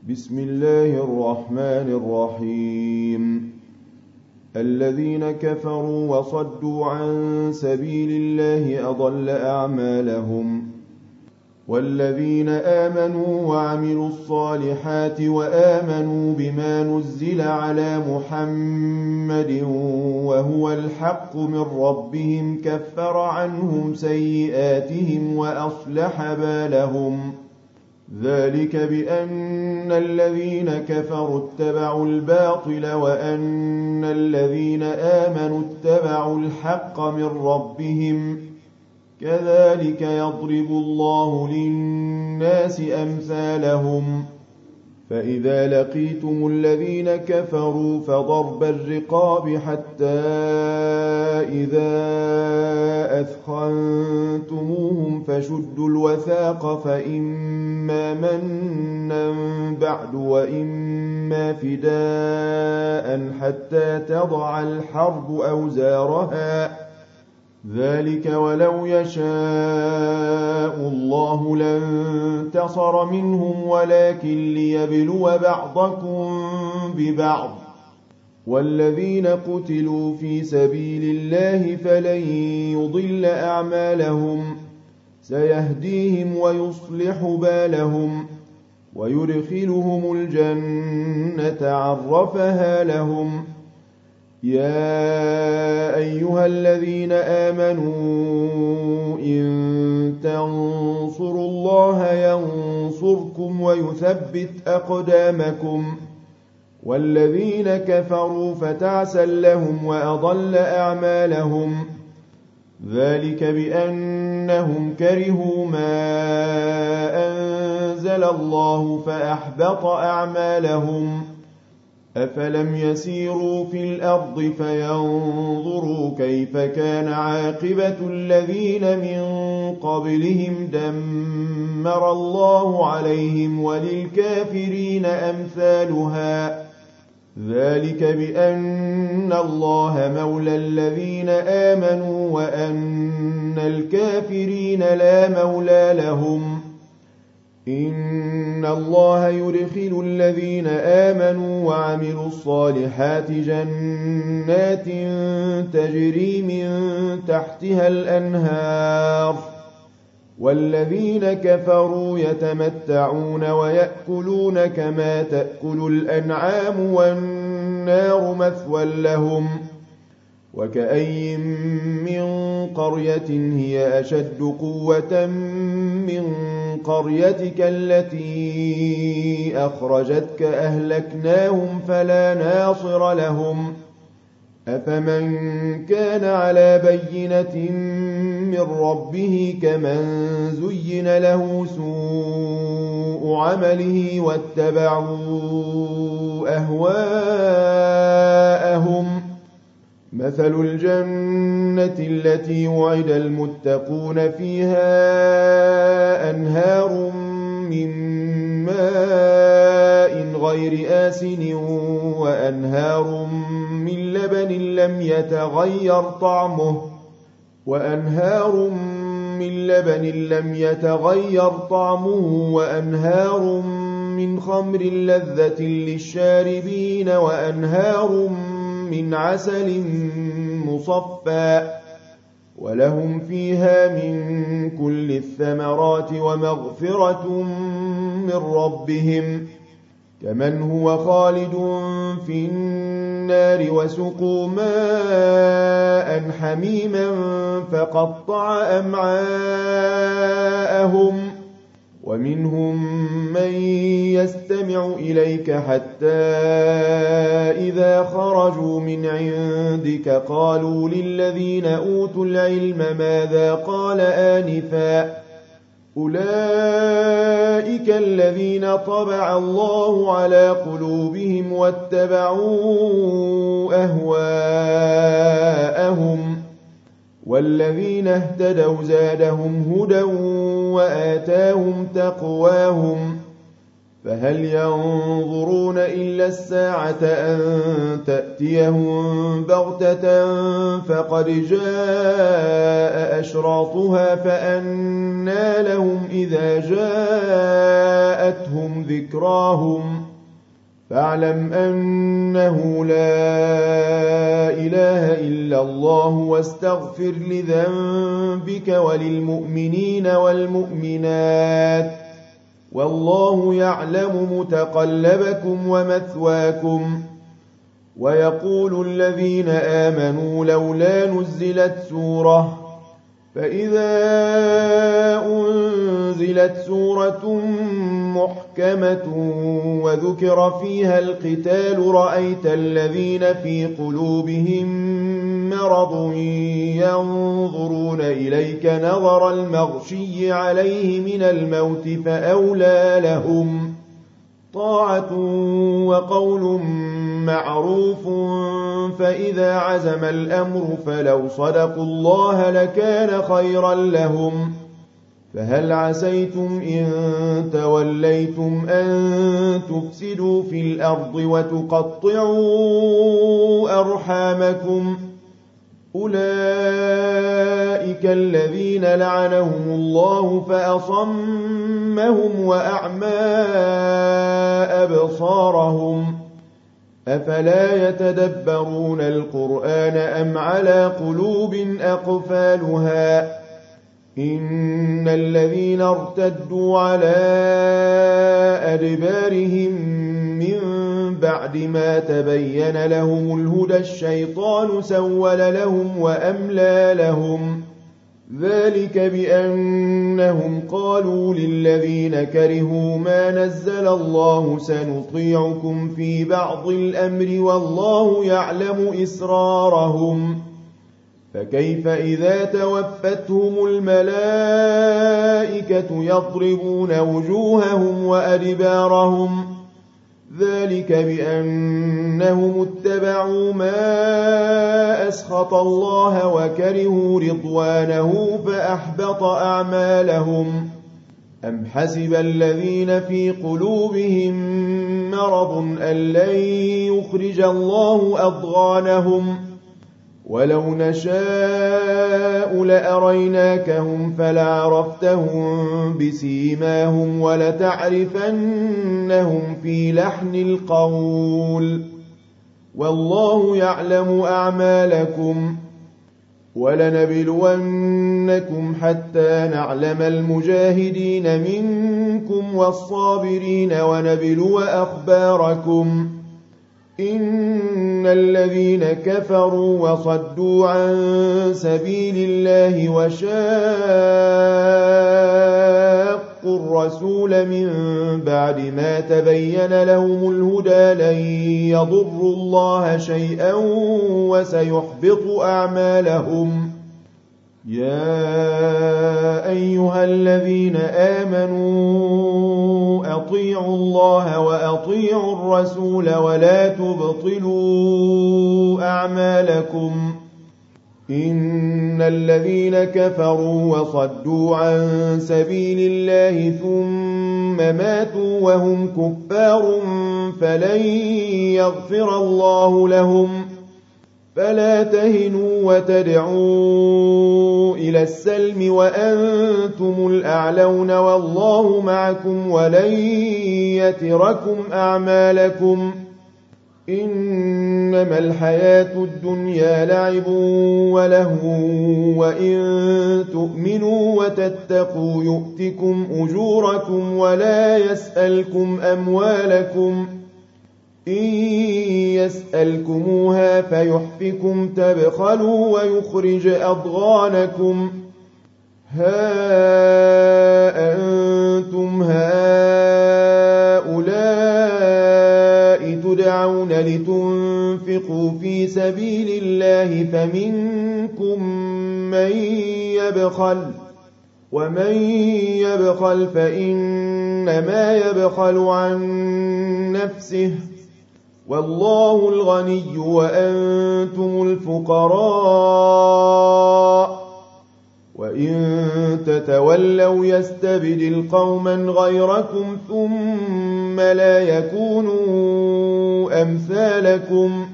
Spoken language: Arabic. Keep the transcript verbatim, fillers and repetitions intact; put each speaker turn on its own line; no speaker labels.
بسم الله الرحمن الرحيم. الذين كفروا وصدوا عن سبيل الله أضل أعمالهم. والذين آمنوا وعملوا الصالحات وآمنوا بما نزل على محمد وهو الحق من ربهم كفر عنهم سيئاتهم وأصلح بالهم. ذلك بأن الذين كفروا اتبعوا الباطل وأن الذين آمنوا اتبعوا الحق من ربهم. كذلك يضرب الله للناس أمثالهم. فإذا لقيتم الذين كفروا فضرب الرقاب حتى إذا أثخنتموهم فشدوا الوثاق فإما منا بعد وإما فداء حتى تضع الحرب أوزارها. ذلك ولو يشاء الله لانتصر منهم ولكن ليبلو بعضكم ببعض. والذين قتلوا في سبيل الله فلن يضل أعمالهم سيهديهم ويصلح بالهم ويدخلهم الجنة عرفها لهم. يا أيها الذين آمنوا إن تنصروا الله ينصركم ويثبت أقدامكم. والذين كفروا فتعسا لهم وأضل أعمالهم. ذلك بأنهم كرهوا ما أنزل الله فأحبط أعمالهم. أفلم يسيروا في الأرض فينظروا كيف كان عاقبة الذين من قبلهم دمر الله عليهم وللكافرين أمثالها. ذلك بأن الله مولى الذين آمنوا وأن الكافرين لا مولى لهم. إن الله يدخل الذين آمنوا وعملوا الصالحات جنات تجري من تحتها الأنهار. والذين كفروا يتمتعون ويأكلون كما تأكل الأنعام والنار مثوى لهم. وكأي من قرية هي أشد قوة من قريتك التي أخرجتك أهلكناهم فلا ناصر لهم. أفمن كان على بينة من ربه كمن زين له سوء عمله واتبعوا أهواءهم. مثل الجنة التي وعد المتقون فيها أنهار من ماء غير آسن وأنهار من لبن لم يتغير طعمه وأنهار من لبن لم يتغير طعمه وأنهار من خمر لذة للشاربين وأنهار من عسل مصفى ولهم فيها من كل الثمرات ومغفرة من ربهم كمن هو خالد في النار وسقوا ماء حميما فقطع أمعاءهم. ومنهم من يستمع إليك حتى إذا خرجوا من عندك قالوا للذين أوتوا العلم ماذا قال آنفا. أولئك الذين طبع الله على قلوبهم واتبعوا أهواءهم. والذين اهتدوا زادهم هدى وآتاهم تقواهم. فهل ينظرون إلا الساعة أن تأتيهم بغتة فقد جاء أشراطها فأنى لهم إذا جاءتهم ذكراهم فاعلم أنه لا إله إلا الله واستغفر لذنبك وللمؤمنين والمؤمنات والله يعلم متقلبكم ومثواكم. ويقول الذين آمنوا لولا نزلت سورة فإذا أنزلت سورة محكمة وذكر فيها القتال رأيت الذين في قلوبهم مرض ينظرون إليك نظر المغشي عليه من الموت فأولى لهم طاعة وقول معروف فإذا عزم الأمر فلو صدقوا الله لكان خيرا لهم. فهل عسيتم إن توليتم أن تفسدوا في الأرض وتقطعوا أرحامكم أولئك الذين لعنهم الله فأصمهم وأعمى أبصارهم أفلا يتدبرون القرآن أم على قلوب أقفالها إن الذين ارتدوا على أدبارهم من بعد ما تبين لهم الهدى الشيطان سول لهم وأملى لهم ذلك بأنهم قالوا للذين كرهوا ما نزل الله سنطيعكم في بعض الأمر والله يعلم إسرارهم فكيف إذا توفتهم الملائكة يضربون وجوههم وأدبارهم ذلك بأنهم اتبعوا ما أسخط الله وكرهوا رضوانه فأحبط أعمالهم أم حسب الذين في قلوبهم مرض أن لن يخرج الله أضغانهم ولو نشاء لأريناكهم فلعرفتهم بسيماهم ولتعرفنهم في لحن القول والله يعلم أعمالكم ولنبلونكم حتى نعلم المجاهدين منكم والصابرين ونبلو أخباركم إن الذين كفروا وصدوا عن سبيل الله وشاقوا الرسول من بعد ما تبين لهم الهدى لن يضروا الله شيئا وسيحبط أعمالهم يا أيها الذين آمنوا أطيعوا الله وأطيعوا الرسول ولا تبطلوا أعمالكم إن الذين كفروا وصدوا عن سبيل الله ثم ماتوا وهم كفار فلن يغفر الله لهم فلا تهنوا وتدعوا إلى السلم وأنتم الأعلون والله معكم ولن يتركم أعمالكم إنما الحياة الدنيا لعب ولهو وإن تؤمنوا وتتقوا يؤتكم أجوركم ولا يسألكم أموالكم إن يسألكموها فيحفكم تبخلوا ويخرج أضغانكم ها أنتم هؤلاء تدعون لتنفقوا في سبيل الله فمنكم من يبخل ومن يبخل فإنما يبخل عن نفسه والله الغني وأنتم الفقراء وإن تتولوا يستبدل قوما غيركم ثم ثم لا يكونوا أمثالكم